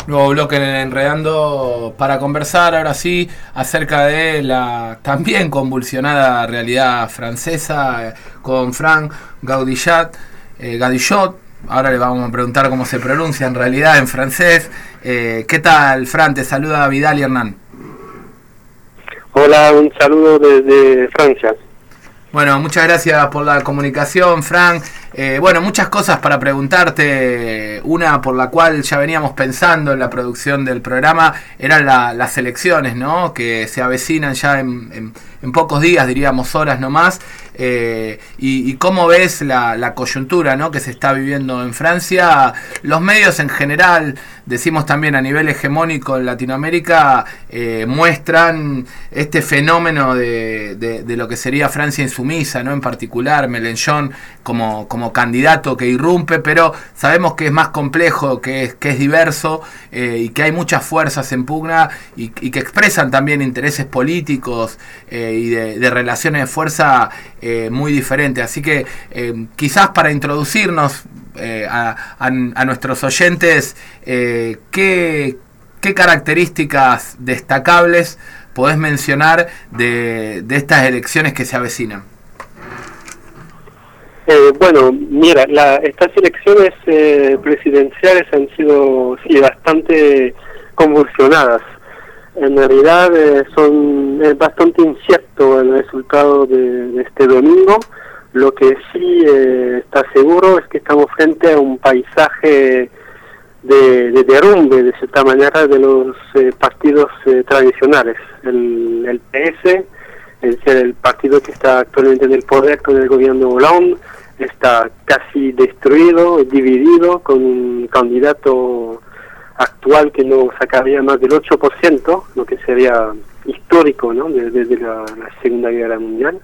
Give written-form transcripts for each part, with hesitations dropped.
Nuevo bloque en Enredando para conversar ahora sí acerca de la también convulsionada realidad francesa con Franck Gadillot. Ahora le vamos a preguntar cómo se pronuncia en realidad en francés. ¿Qué tal, Fran? Te saluda Vidal y Hernán. Hola, un saludo desde Francia. Bueno, muchas gracias por la comunicación, Fran. Bueno, muchas cosas para preguntarte. Una por la cual ya veníamos pensando en la producción del programa eran las elecciones, ¿no? Que se avecinan ya en pocos días, diríamos horas nomás. Y cómo ves la coyuntura, ¿no? Que se está viviendo en Francia. Los medios en general, decimos también a nivel hegemónico en Latinoamérica, muestran este fenómeno de lo que sería Francia insumisa, ¿no? En particular Mélenchon como candidato que irrumpe, pero sabemos que es más complejo, que es diverso, y que hay muchas fuerzas en pugna y que expresan también intereses políticos y de relaciones de fuerza muy diferentes. Así que quizás para introducirnos a nuestros oyentes, ¿qué características destacables podés mencionar de estas elecciones que se avecinan? Bueno, mira, estas elecciones presidenciales han sido bastante convulsionadas. En realidad es bastante incierto el resultado de este domingo. Lo que sí está seguro es que estamos frente a un paisaje de derrumbe, de cierta manera, de los partidos tradicionales. El PS, es decir, el partido que está actualmente en el poder con el gobierno Hollande, está casi destruido, dividido, con un candidato actual que no sacaría más del 8%, lo que sería histórico, ¿no? Desde la Segunda Guerra Mundial.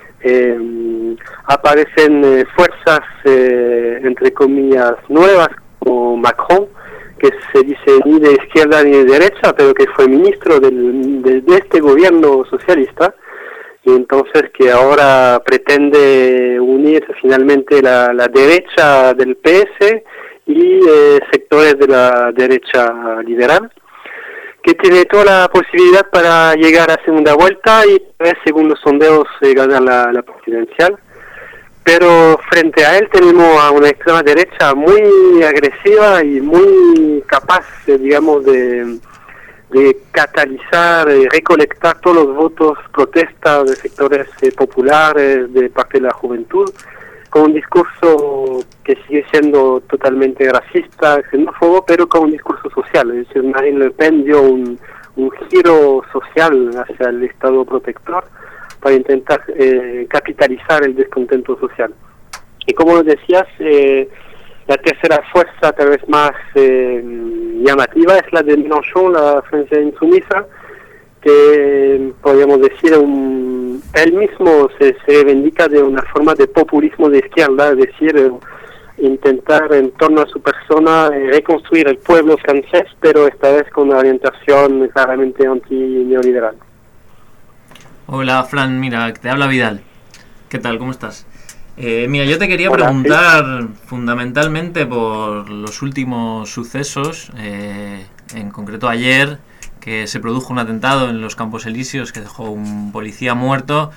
Aparecen fuerzas, entre comillas, nuevas, como Macron, que se dice ni de izquierda ni de derecha, pero que fue ministro de este gobierno socialista, y entonces que ahora pretende unir finalmente la derecha del PS y sectores de la derecha liberal, que tiene toda la posibilidad para llegar a segunda vuelta y, según los sondeos, ganar la presidencial. Pero frente a él tenemos a una extrema derecha muy agresiva y muy capaz, digamos, de catalizar y recolectar todos los votos, protestas de sectores populares, de parte de la juventud, con un discurso que sigue siendo totalmente racista, xenófobo, pero con un discurso social. Es decir, Marine Le Pen dio un giro social hacia el Estado protector para intentar capitalizar el descontento social. Y como decías, la tercera fuerza, tal vez más llamativa, es la de Mélenchon, la Francia insumisa, que podríamos decir él mismo se reivindica de una forma de populismo de izquierda, es decir, intentar en torno a su persona reconstruir el pueblo francés, pero esta vez con una orientación claramente anti-neoliberal. Hola, Fran, mira, te habla Vidal. ¿Qué tal? ¿Cómo estás? Mira, yo te quería preguntar fundamentalmente por los últimos sucesos, en concreto ayer, que se produjo un atentado en los Campos Elíseos que dejó un policía muerto,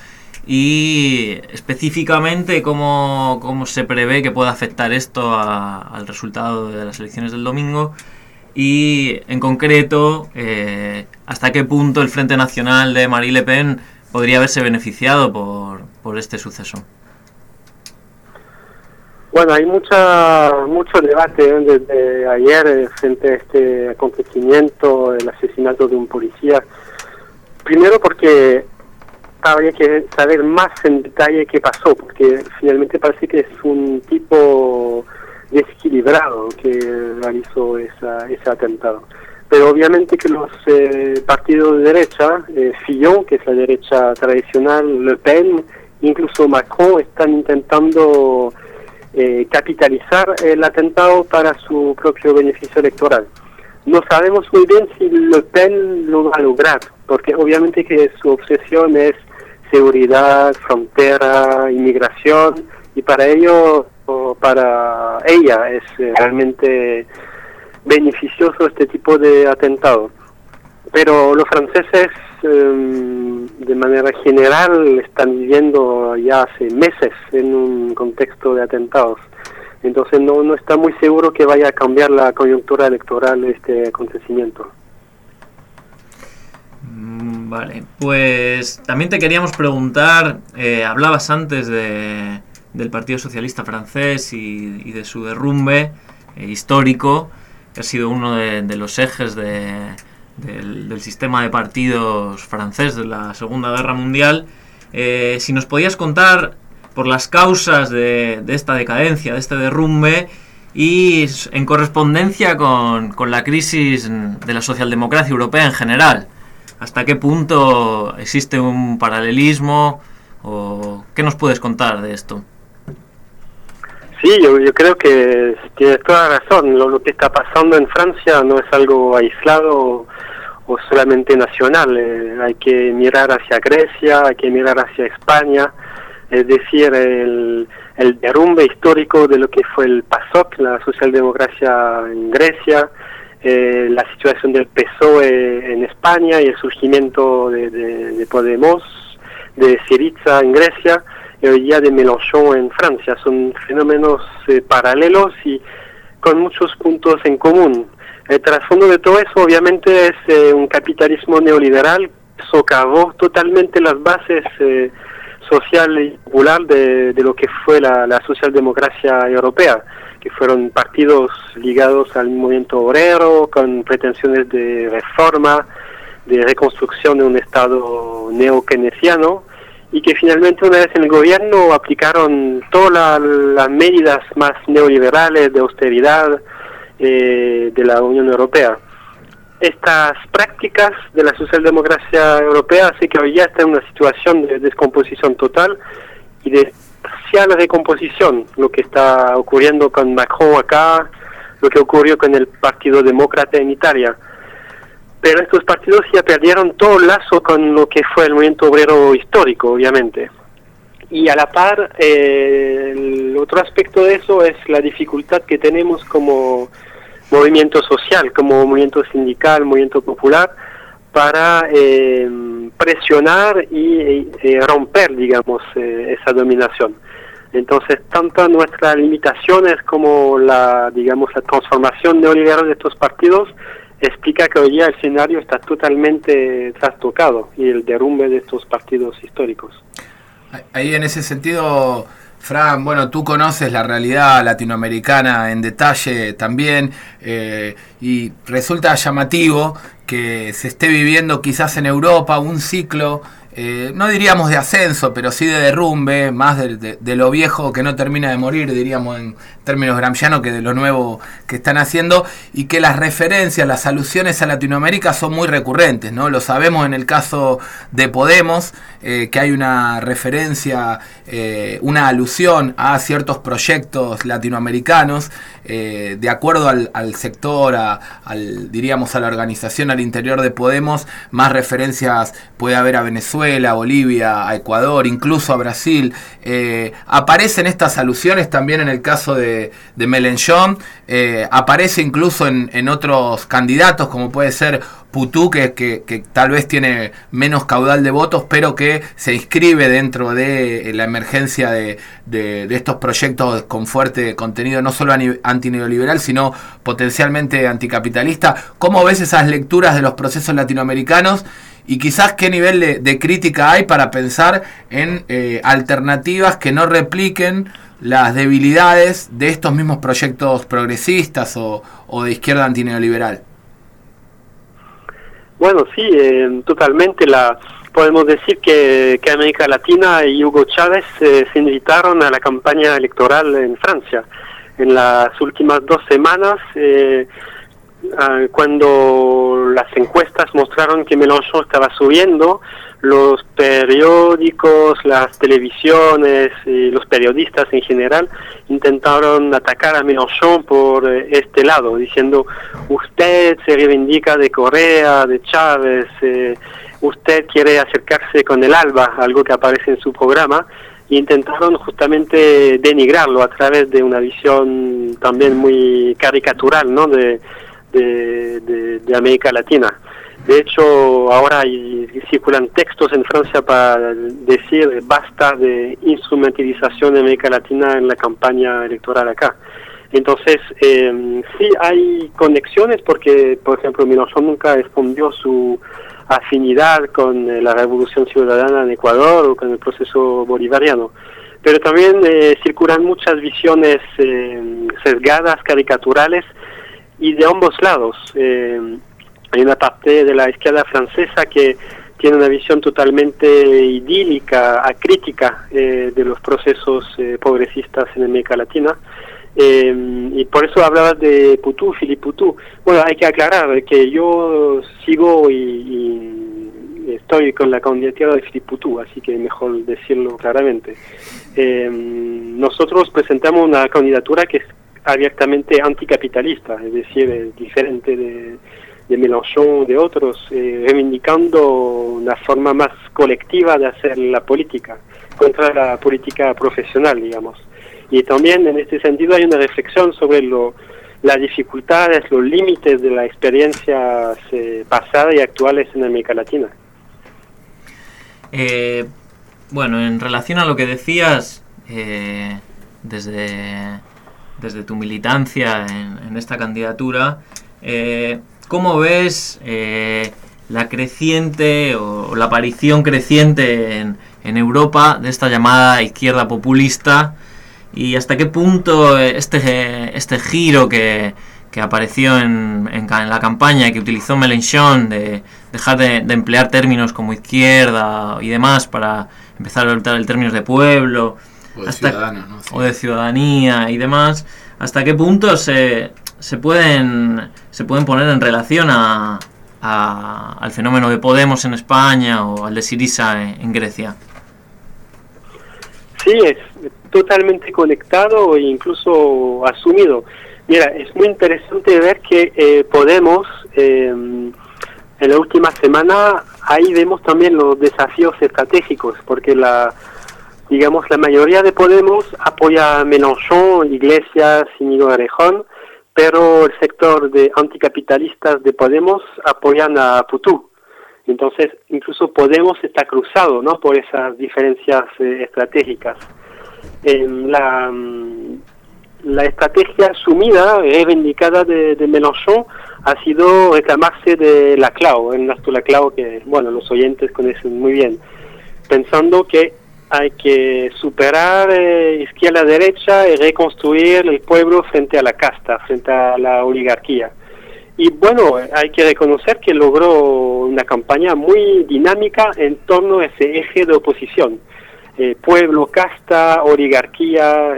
y específicamente cómo se prevé que pueda afectar esto al resultado de las elecciones del domingo, y en concreto hasta qué punto el Frente Nacional de Marine Le Pen podría haberse beneficiado por este suceso. Bueno, hay mucho debate desde ayer frente a este acontecimiento, el asesinato de un policía. Primero porque habría que saber más en detalle qué pasó, porque finalmente parece que es un tipo desequilibrado que realizó ese atentado. Pero obviamente que los partidos de derecha, Fillon, que es la derecha tradicional, Le Pen, incluso Macron, están intentando capitalizar el atentado para su propio beneficio electoral. No sabemos muy bien si Le Pen lo va a lograr, porque obviamente que su obsesión es seguridad, frontera, inmigración, y para ello, o para ella, es realmente beneficioso este tipo de atentado. Pero los franceses, de manera general, están viviendo ya hace meses en un contexto de atentados. Entonces no está muy seguro que vaya a cambiar la coyuntura electoral este acontecimiento. Vale, pues también te queríamos preguntar, hablabas antes del Partido Socialista francés y de su derrumbe histórico, que ha sido uno de los ejes del sistema de partidos francés de la Segunda Guerra Mundial. Si nos podías contar por las causas de esta decadencia, de este derrumbe, y en correspondencia con la crisis de la socialdemocracia europea en general. ¿Hasta qué punto existe un paralelismo? ¿O qué nos puedes contar de esto? Sí, yo creo que tienes toda la razón. Lo que está pasando en Francia no es algo aislado o solamente nacional. Hay que mirar hacia Grecia, hay que mirar hacia España. Es decir, el derrumbe histórico de lo que fue el PASOK, la socialdemocracia en Grecia, la situación del PSOE en España y el surgimiento de Podemos, de Syriza en Grecia y hoy día de Mélenchon en Francia. Son fenómenos paralelos y con muchos puntos en común. El trasfondo de todo eso obviamente es un capitalismo neoliberal que socavó totalmente las bases social y popular de lo que fue la socialdemocracia europea, que fueron partidos ligados al movimiento obrero, con pretensiones de reforma, de reconstrucción de un Estado neokeynesiano, y que finalmente una vez en el gobierno aplicaron todas las medidas más neoliberales de austeridad de la Unión Europea. Estas prácticas de la socialdemocracia europea hace que hoy ya está en una situación de descomposición total y de parcial recomposición, lo que está ocurriendo con Macron acá, lo que ocurrió con el Partido Demócrata en Italia. Pero estos partidos ya perdieron todo lazo con lo que fue el movimiento obrero histórico, obviamente. Y a la par, el otro aspecto de eso es la dificultad que tenemos como movimiento social, como movimiento sindical, movimiento popular, para presionar y romper, digamos, esa dominación. Entonces, tanto nuestras limitaciones como la transformación neoliberal de estos partidos explica que hoy día el escenario está totalmente trastocado y el derrumbe de estos partidos históricos. Ahí en ese sentido, Fran, bueno, tú conoces la realidad latinoamericana en detalle también, y resulta llamativo que se esté viviendo quizás en Europa un ciclo, no diríamos de ascenso, pero sí de derrumbe, más de lo viejo que no termina de morir, diríamos en términos gramscianos, que de lo nuevo que están haciendo, y que las referencias, las alusiones a Latinoamérica son muy recurrentes, ¿no? Lo sabemos en el caso de Podemos, que hay una referencia, una alusión a ciertos proyectos latinoamericanos, de acuerdo al sector, diríamos a la organización al interior de Podemos, más referencias puede haber a Venezuela, a Bolivia, a Ecuador, incluso a Brasil. Aparecen estas alusiones también en el caso de Mélenchon, aparece incluso en otros candidatos, como puede ser Putú, que tal vez tiene menos caudal de votos, pero que se inscribe dentro de la emergencia de estos proyectos con fuerte contenido, no solo antineoliberal, sino potencialmente anticapitalista. ¿Cómo ves esas lecturas de los procesos latinoamericanos? Y quizás qué nivel de crítica hay para pensar en alternativas que no repliquen las debilidades de estos mismos proyectos progresistas o de izquierda antineoliberal. Bueno, sí, totalmente. Podemos decir que América Latina y Hugo Chávez se invitaron a la campaña electoral en Francia. En las últimas 2 semanas, cuando las encuestas mostraron que Mélenchon estaba subiendo, los periódicos, las televisiones y los periodistas en general intentaron atacar a Mélenchon por este lado, diciendo: usted se reivindica de Correa, de Chávez, usted quiere acercarse con el ALBA, algo que aparece en su programa, y intentaron justamente denigrarlo a través de una visión también muy caricatural, ¿no?, de de América Latina. De hecho, ahora circulan textos en Francia para decir basta de instrumentalización de América Latina en la campaña electoral acá. Entonces, sí hay conexiones porque, por ejemplo, Mélenchon nunca escondió su afinidad con la Revolución Ciudadana en Ecuador o con el proceso bolivariano. Pero también circulan muchas visiones sesgadas, caricaturales, y de ambos lados. Hay una parte de la izquierda francesa que tiene una visión totalmente idílica, acrítica de los procesos progresistas en América Latina. Y por eso hablaba de Poutou, Philippe Poutou. Bueno, hay que aclarar que yo sigo y estoy con la candidatura de Philippe Poutou, así que mejor decirlo claramente. Nosotros presentamos una candidatura que es abiertamente anticapitalista, es decir, diferente de Mélenchon, de otros, reivindicando una forma más colectiva de hacer la política, contra la política profesional, digamos. Y también en este sentido hay una reflexión sobre las dificultades, los límites de las experiencias pasadas y actuales en América Latina. Bueno, en relación a lo que decías, desde tu militancia en esta candidatura, ¿cómo ves la creciente o la aparición creciente en Europa de esta llamada izquierda populista? ¿Y hasta qué punto este giro que apareció en la campaña que utilizó Mélenchon de dejar de emplear términos como izquierda y demás para empezar a adoptar el término de pueblo o de ciudadano, ¿no? Sí. O de ciudadanía y demás, hasta qué punto se pueden poner en relación al fenómeno de Podemos en España o al de Syriza en Grecia? Sí, es totalmente conectado e incluso asumido. Mira, es muy interesante ver que Podemos, en la última semana, ahí vemos también los desafíos estratégicos, porque la mayoría de Podemos apoya a Mélenchon, Iglesias, Íñigo Errejón, pero el sector de anticapitalistas de Podemos apoyan a Poutou. Entonces, incluso Podemos está cruzado, ¿no?, por esas diferencias estratégicas. La estrategia asumida, reivindicada de Mélenchon, ha sido reclamarse de Laclau, Ernesto Laclau, que, bueno, los oyentes conocen muy bien, pensando que hay que superar izquierda-derecha y reconstruir el pueblo frente a la casta, frente a la oligarquía. Y bueno, hay que reconocer que logró una campaña muy dinámica en torno a ese eje de oposición. Pueblo, casta, oligarquía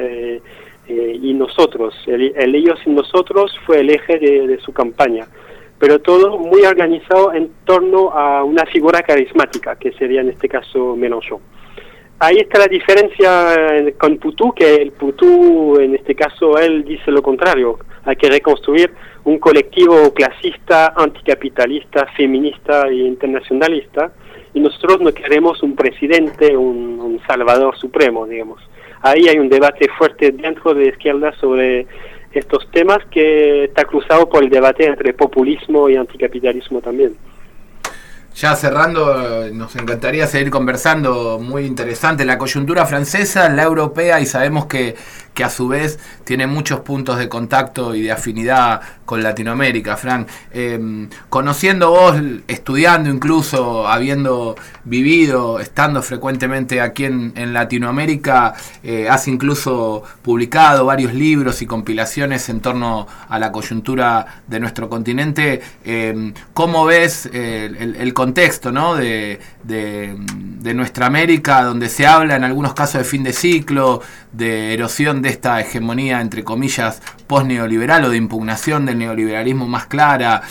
y nosotros. El ellos y nosotros fue el eje de su campaña. Pero todo muy organizado en torno a una figura carismática, que sería en este caso Mélenchon. Ahí está la diferencia con Poutou, que el Poutou, en este caso, él dice lo contrario. Hay que reconstruir un colectivo clasista, anticapitalista, feminista e internacionalista, y nosotros no queremos un presidente, un salvador supremo, digamos. Ahí hay un debate fuerte dentro de izquierda sobre estos temas que está cruzado por el debate entre populismo y anticapitalismo también. Ya cerrando, nos encantaría seguir conversando, muy interesante la coyuntura francesa, la europea, y sabemos que a su vez tiene muchos puntos de contacto y de afinidad con Latinoamérica. Fran, conociendo vos, estudiando incluso, habiendo vivido, estando frecuentemente aquí en Latinoamérica, has incluso publicado varios libros y compilaciones en torno a la coyuntura de nuestro continente. ¿Cómo ves el contexto, ¿no?, de nuestra América, donde se habla en algunos casos de fin de ciclo, de erosión de esta hegemonía, entre comillas, post-neoliberal o de impugnación del neoliberalismo más clara?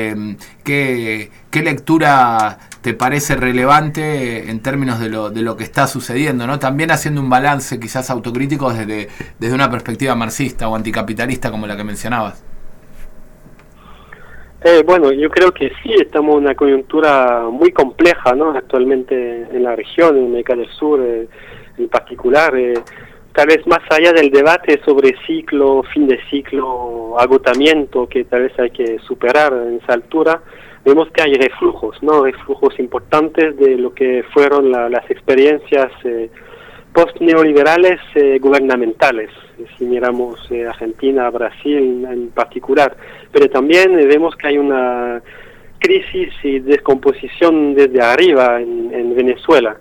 ¿Qué lectura te parece relevante en términos de lo que está sucediendo, ¿no? También haciendo un balance quizás autocrítico desde una perspectiva marxista o anticapitalista como la que mencionabas. Bueno, yo creo que sí, estamos en una coyuntura muy compleja, ¿no?, actualmente en la región, en América del Sur en particular. tal vez más allá del debate sobre ciclo, fin de ciclo, agotamiento que tal vez hay que superar en esa altura, vemos que hay reflujos, ¿no? Reflujos importantes de lo que fueron las experiencias post-neoliberales gubernamentales, si miramos Argentina, Brasil en particular, pero también vemos que hay una crisis y descomposición desde arriba en Venezuela.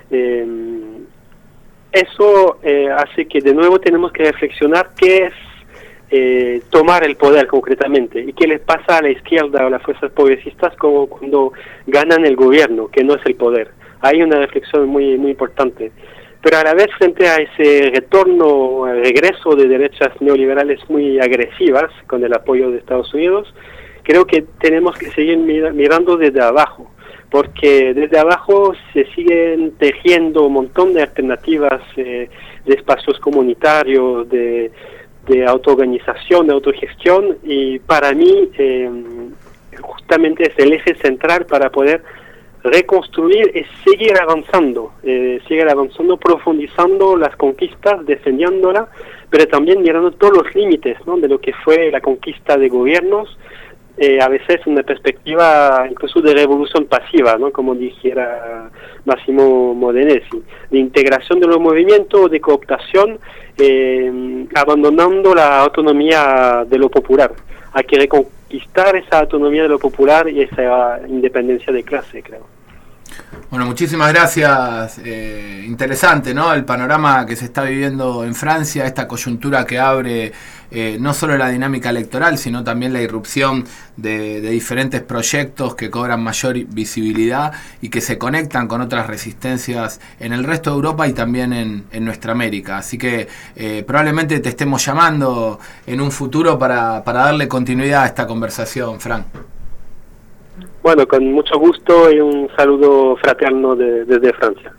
Eso hace que de nuevo tenemos que reflexionar qué es tomar el poder concretamente y qué les pasa a la izquierda o a las fuerzas progresistas como cuando ganan el gobierno, que no es el poder. Hay una reflexión muy, muy importante. Pero a la vez, frente a ese regreso de derechas neoliberales muy agresivas con el apoyo de Estados Unidos, creo que tenemos que seguir mirando desde abajo, porque desde abajo se siguen tejiendo un montón de alternativas de espacios comunitarios, de autoorganización, de autogestión, y para mí justamente es el eje central para poder reconstruir y seguir avanzando, profundizando las conquistas, defendiéndolas, pero también mirando todos los límites, ¿no?, de lo que fue la conquista de gobiernos, a veces una perspectiva incluso de revolución pasiva, ¿no?, como dijera Massimo Modenesi, de integración de los movimientos, de cooptación, abandonando la autonomía de lo popular. Hay que reconquistar esa autonomía de lo popular y esa independencia de clase, creo. Bueno, muchísimas gracias. Interesante, ¿no? El panorama que se está viviendo en Francia, esta coyuntura que abre no solo la dinámica electoral, sino también la irrupción de diferentes proyectos que cobran mayor visibilidad y que se conectan con otras resistencias en el resto de Europa y también en nuestra América. Así que probablemente te estemos llamando en un futuro para darle continuidad a esta conversación, Fran. Bueno, con mucho gusto y un saludo fraterno desde Francia.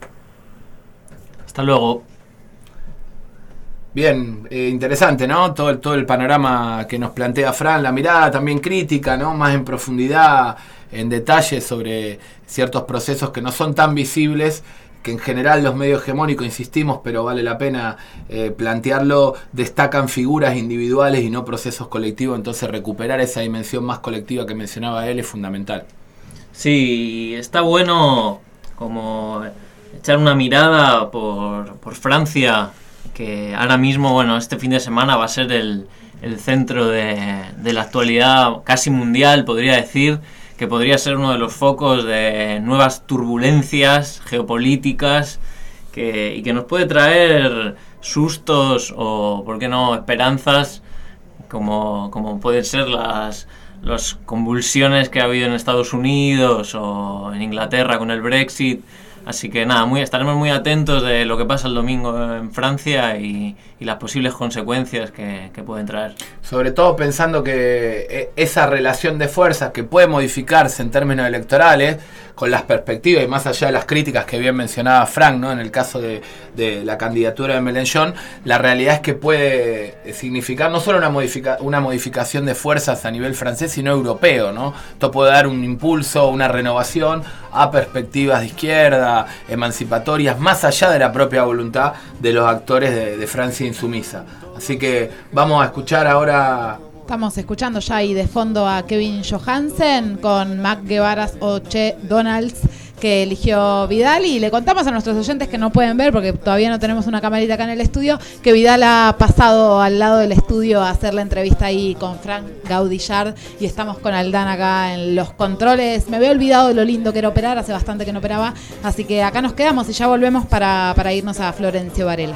Hasta luego. Bien, interesante, ¿no? Todo el panorama que nos plantea Fran, la mirada también crítica, ¿no? Más en profundidad, en detalle sobre ciertos procesos que no son tan visibles, que en general los medios hegemónicos, insistimos, pero vale la pena plantearlo, destacan figuras individuales y no procesos colectivos, entonces recuperar esa dimensión más colectiva que mencionaba él es fundamental. Sí, está bueno como echar una mirada por Francia, que ahora mismo, bueno, este fin de semana va a ser el centro de la actualidad casi mundial, podría decir, que podría ser uno de los focos de nuevas turbulencias geopolíticas y que nos puede traer sustos o, por qué no, esperanzas, como pueden ser las convulsiones que ha habido en Estados Unidos o en Inglaterra con el Brexit. Así que nada, estaremos muy atentos de lo que pasa el domingo en Francia y las posibles consecuencias que pueden traer. Sobre todo pensando que esa relación de fuerzas que puede modificarse en términos electorales, con las perspectivas y más allá de las críticas que bien mencionaba Frank, ¿no?, en el caso de la candidatura de Mélenchon, la realidad es que puede significar no solo una modificación de fuerzas a nivel francés, sino europeo, ¿no? Esto puede dar un impulso, una renovación a perspectivas de izquierda, emancipatorias, más allá de la propia voluntad de los actores de Francia insumisa. Así que vamos a escuchar ahora. Estamos escuchando ya ahí de fondo a Kevin Johansen con Mac Guevaras o Che Donalds, que eligió Vidal, y le contamos a nuestros oyentes que no pueden ver porque todavía no tenemos una camarita acá en el estudio, que Vidal ha pasado al lado del estudio a hacer la entrevista ahí con Frank Gaudillard y estamos con Aldán acá en los controles. Me había olvidado de lo lindo que era operar, hace bastante que no operaba, así que acá nos quedamos y ya volvemos para irnos a Florencio Varela.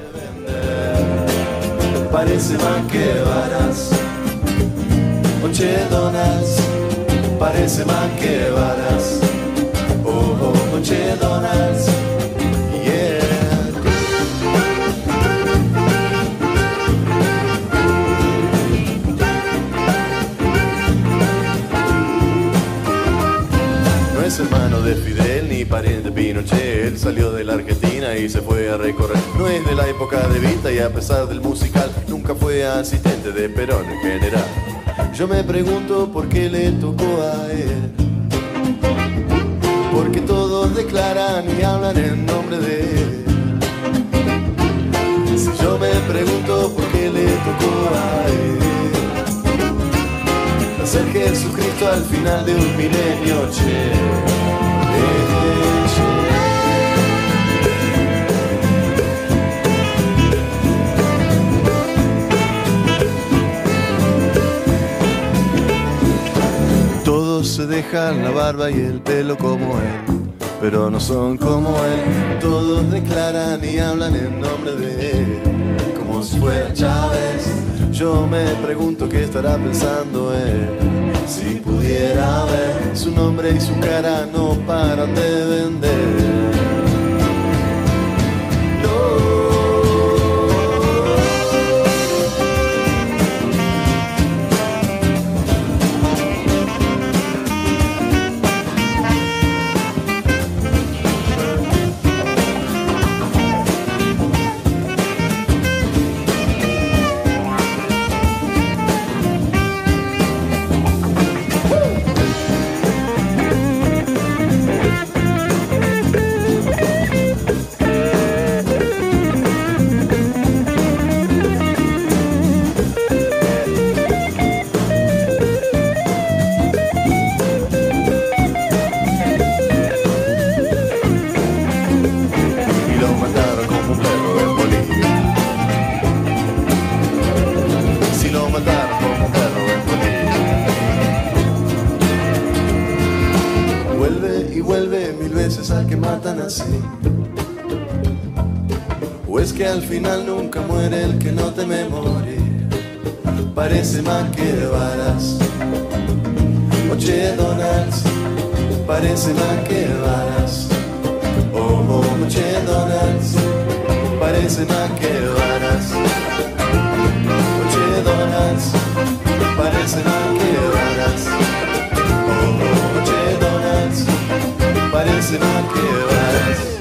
Parece Mac Guevaras, Che Donalds, parece Mac Guevaras, Che Donalds, yeah. No es hermano de Fidel ni pariente de Pinochet, él salió de la Argentina y se fue a recorrer. No es de la época de Vita y a pesar del musical nunca fue asistente de Perón en general. Yo me pregunto por qué le tocó a él, porque todos declaran y hablan en nombre de él. Yo me pregunto por qué le tocó a él ser Jesucristo al final de un milenio, che. Todos se dejan la barba y el pelo como él, pero no son como él. Todos declaran y hablan en nombre de él, como si fuera Chávez. Yo me pregunto qué estará pensando él. Si pudiera ver su nombre y su cara, no paran de vender. ¿O es que al final nunca muere el que no teme morir? Parece más que varas. Oye, Donalds, parece más que varas. Oh, oye, Donalds, parece más que varas. Oye, Donalds, parece más que varas. Oh, oye, Donalds, parece más que varas.